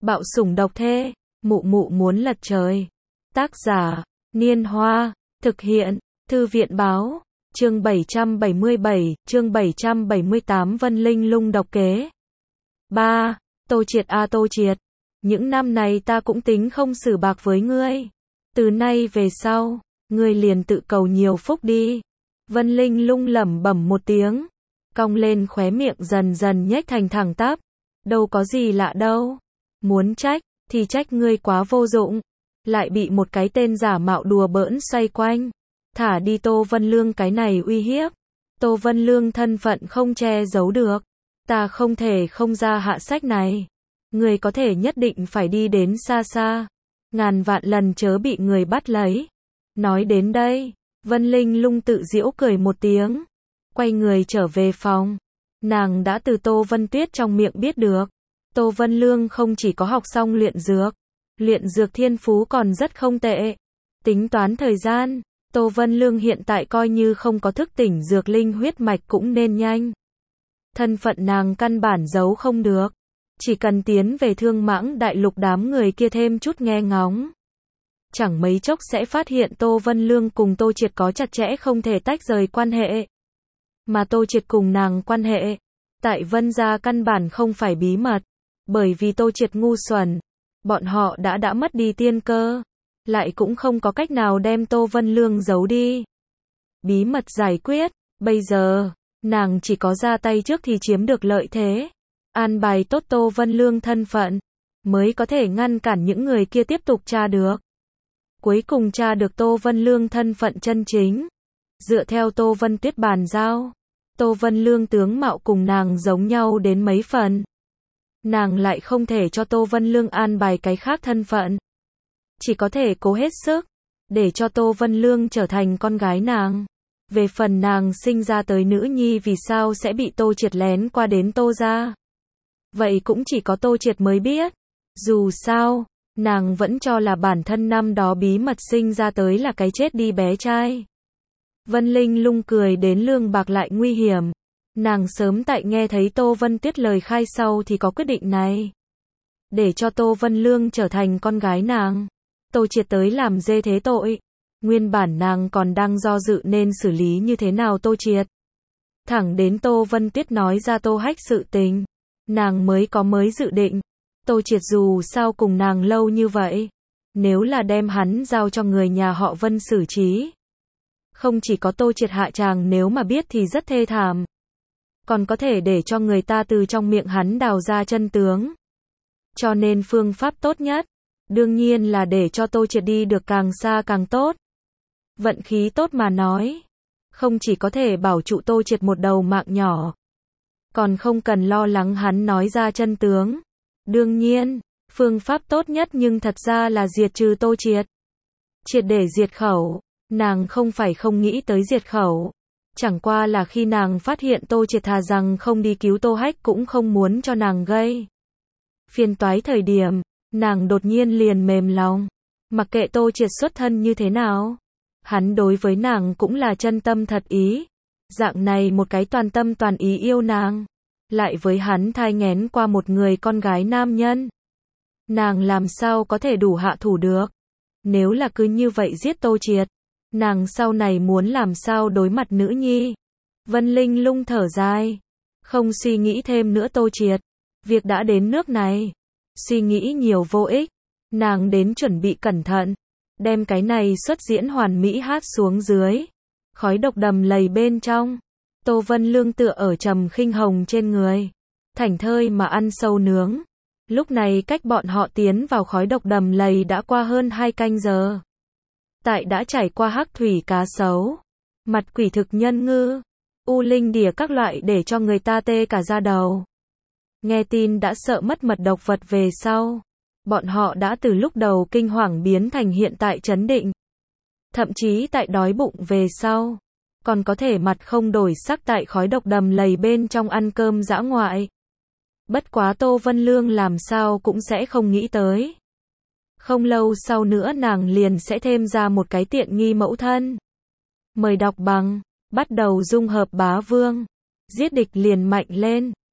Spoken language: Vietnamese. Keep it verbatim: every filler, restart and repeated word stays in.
Bạo sủng độc thê, mụ mụ muốn lật trời. Tác giả, Niên Hoa, thực hiện, Thư viện Báo, chương bảy trăm bảy mươi bảy, chương bảy trăm bảy mươi tám Vân Linh Lung độc kế. ba. Tô Triệt a Tô Triệt, những năm này ta cũng tính không xử bạc với ngươi. Từ nay về sau, ngươi liền tự cầu nhiều phúc đi. Vân Linh Lung lẩm bẩm một tiếng, cong lên khóe miệng dần dần nhếch thành thẳng tắp. Đâu có gì lạ đâu. Muốn trách, thì trách ngươi quá vô dụng. Lại bị một cái tên giả mạo đùa bỡn xoay quanh. Thả đi Tô Vân Lương cái này uy hiếp. Tô Vân Lương thân phận không che giấu được. Ta không thể không ra hạ sách này. Ngươi có thể nhất định phải đi đến xa xa. Ngàn vạn lần chớ bị người bắt lấy. Nói đến đây, Vân Linh Lung tự giễu cười một tiếng. Quay người trở về phòng. Nàng đã từ Tô Vân Tuyết trong miệng biết được. Tô Vân Lương không chỉ có học xong luyện dược. Luyện dược thiên phú còn rất không tệ. Tính toán thời gian, Tô Vân Lương hiện tại coi như không có thức tỉnh dược linh huyết mạch cũng nên nhanh. Thân phận nàng căn bản giấu không được. Chỉ cần tiến về Thương Mãng Đại Lục đám người kia thêm chút nghe ngóng. Chẳng mấy chốc sẽ phát hiện Tô Vân Lương cùng Tô Triệt có chặt chẽ không thể tách rời quan hệ. Mà Tô Triệt cùng nàng quan hệ, tại Vân gia căn bản không phải bí mật. Bởi vì Tô Triệt ngu xuẩn, bọn họ đã đã mất đi tiên cơ, lại cũng không có cách nào đem Tô Vân Lương giấu đi. Bí mật giải quyết, bây giờ, nàng chỉ có ra tay trước thì chiếm được lợi thế. An bài tốt Tô Vân Lương thân phận, mới có thể ngăn cản những người kia tiếp tục tra được. Cuối cùng tra được Tô Vân Lương thân phận chân chính. Dựa theo Tô Vân Tuyết bàn giao, Tô Vân Lương tướng mạo cùng nàng giống nhau đến mấy phần. Nàng lại không thể cho Tô Vân Lương an bài cái khác thân phận. Chỉ có thể cố hết sức, để cho Tô Vân Lương trở thành con gái nàng. Về phần nàng sinh ra tới nữ nhi vì sao sẽ bị Tô Triệt lén qua đến Tô gia. Vậy cũng chỉ có Tô Triệt mới biết. Dù sao, nàng vẫn cho là bản thân năm đó bí mật sinh ra tới là cái chết đi bé trai. Vân Linh Lung cười đến lương bạc lại nguy hiểm. Nàng sớm tại nghe thấy Tô Vân Tuyết lời khai sau thì có quyết định này. Để cho Tô Vân Lương trở thành con gái nàng. Tô Triệt tới làm dê thế tội. Nguyên bản nàng còn đang do dự nên xử lý như thế nào Tô Triệt. Thẳng đến Tô Vân Tuyết nói ra Tô Hách sự tình. Nàng mới có mới dự định. Tô Triệt dù sao cùng nàng lâu như vậy. Nếu là đem hắn giao cho người nhà họ Vân xử trí. Không chỉ có Tô Triệt hạ tràng nếu mà biết thì rất thê thảm. Còn có thể để cho người ta từ trong miệng hắn đào ra chân tướng. Cho nên phương pháp tốt nhất, đương nhiên là để cho Tô Triệt đi được càng xa càng tốt. Vận khí tốt mà nói, không chỉ có thể bảo trụ Tô Triệt một đầu mạng nhỏ, còn không cần lo lắng hắn nói ra chân tướng. Đương nhiên, phương pháp tốt nhất nhưng thật ra là diệt trừ Tô Triệt. Triệt để diệt khẩu, nàng không phải không nghĩ tới diệt khẩu. Chẳng qua là khi nàng phát hiện Tô Triệt thà rằng không đi cứu Tô Hách cũng không muốn cho nàng gây phiền toái thời điểm, nàng đột nhiên liền mềm lòng. Mặc kệ Tô Triệt xuất thân như thế nào, hắn đối với nàng cũng là chân tâm thật ý. Dạng này một cái toàn tâm toàn ý yêu nàng, lại với hắn thai nghén qua một người con gái nam nhân. Nàng làm sao có thể đủ hạ thủ được. Nếu là cứ như vậy giết Tô Triệt, nàng sau này muốn làm sao đối mặt nữ nhi. Vân Linh Lung thở dài, không suy nghĩ thêm nữa Tô Triệt. Việc đã đến nước này, suy nghĩ nhiều vô ích. Nàng đến chuẩn bị cẩn thận, đem cái này xuất diễn hoàn mỹ hát xuống dưới. Khói độc đầm lầy bên trong, Tô Vân Lương tựa ở Trầm Khinh Hồng trên người, thảnh thơi mà ăn sâu nướng. Lúc này cách bọn họ tiến vào khói độc đầm lầy đã qua hơn hai canh giờ. Tại đã trải qua hắc thủy cá sấu, mặt quỷ thực nhân ngư, u linh đỉa các loại để cho người ta tê cả da đầu. Nghe tin đã sợ mất mật độc vật về sau, bọn họ đã từ lúc đầu kinh hoàng biến thành hiện tại trấn định. Thậm chí tại đói bụng về sau, còn có thể mặt không đổi sắc tại khói độc đầm lầy bên trong ăn cơm dã ngoại. Bất quá Tô Vân Lương làm sao cũng sẽ không nghĩ tới. Không lâu sau nữa nàng liền sẽ thêm ra một cái tiện nghi mẫu thân. Mời đọc bằng, bắt đầu dung hợp bá vương. Giết địch liền mạnh lên.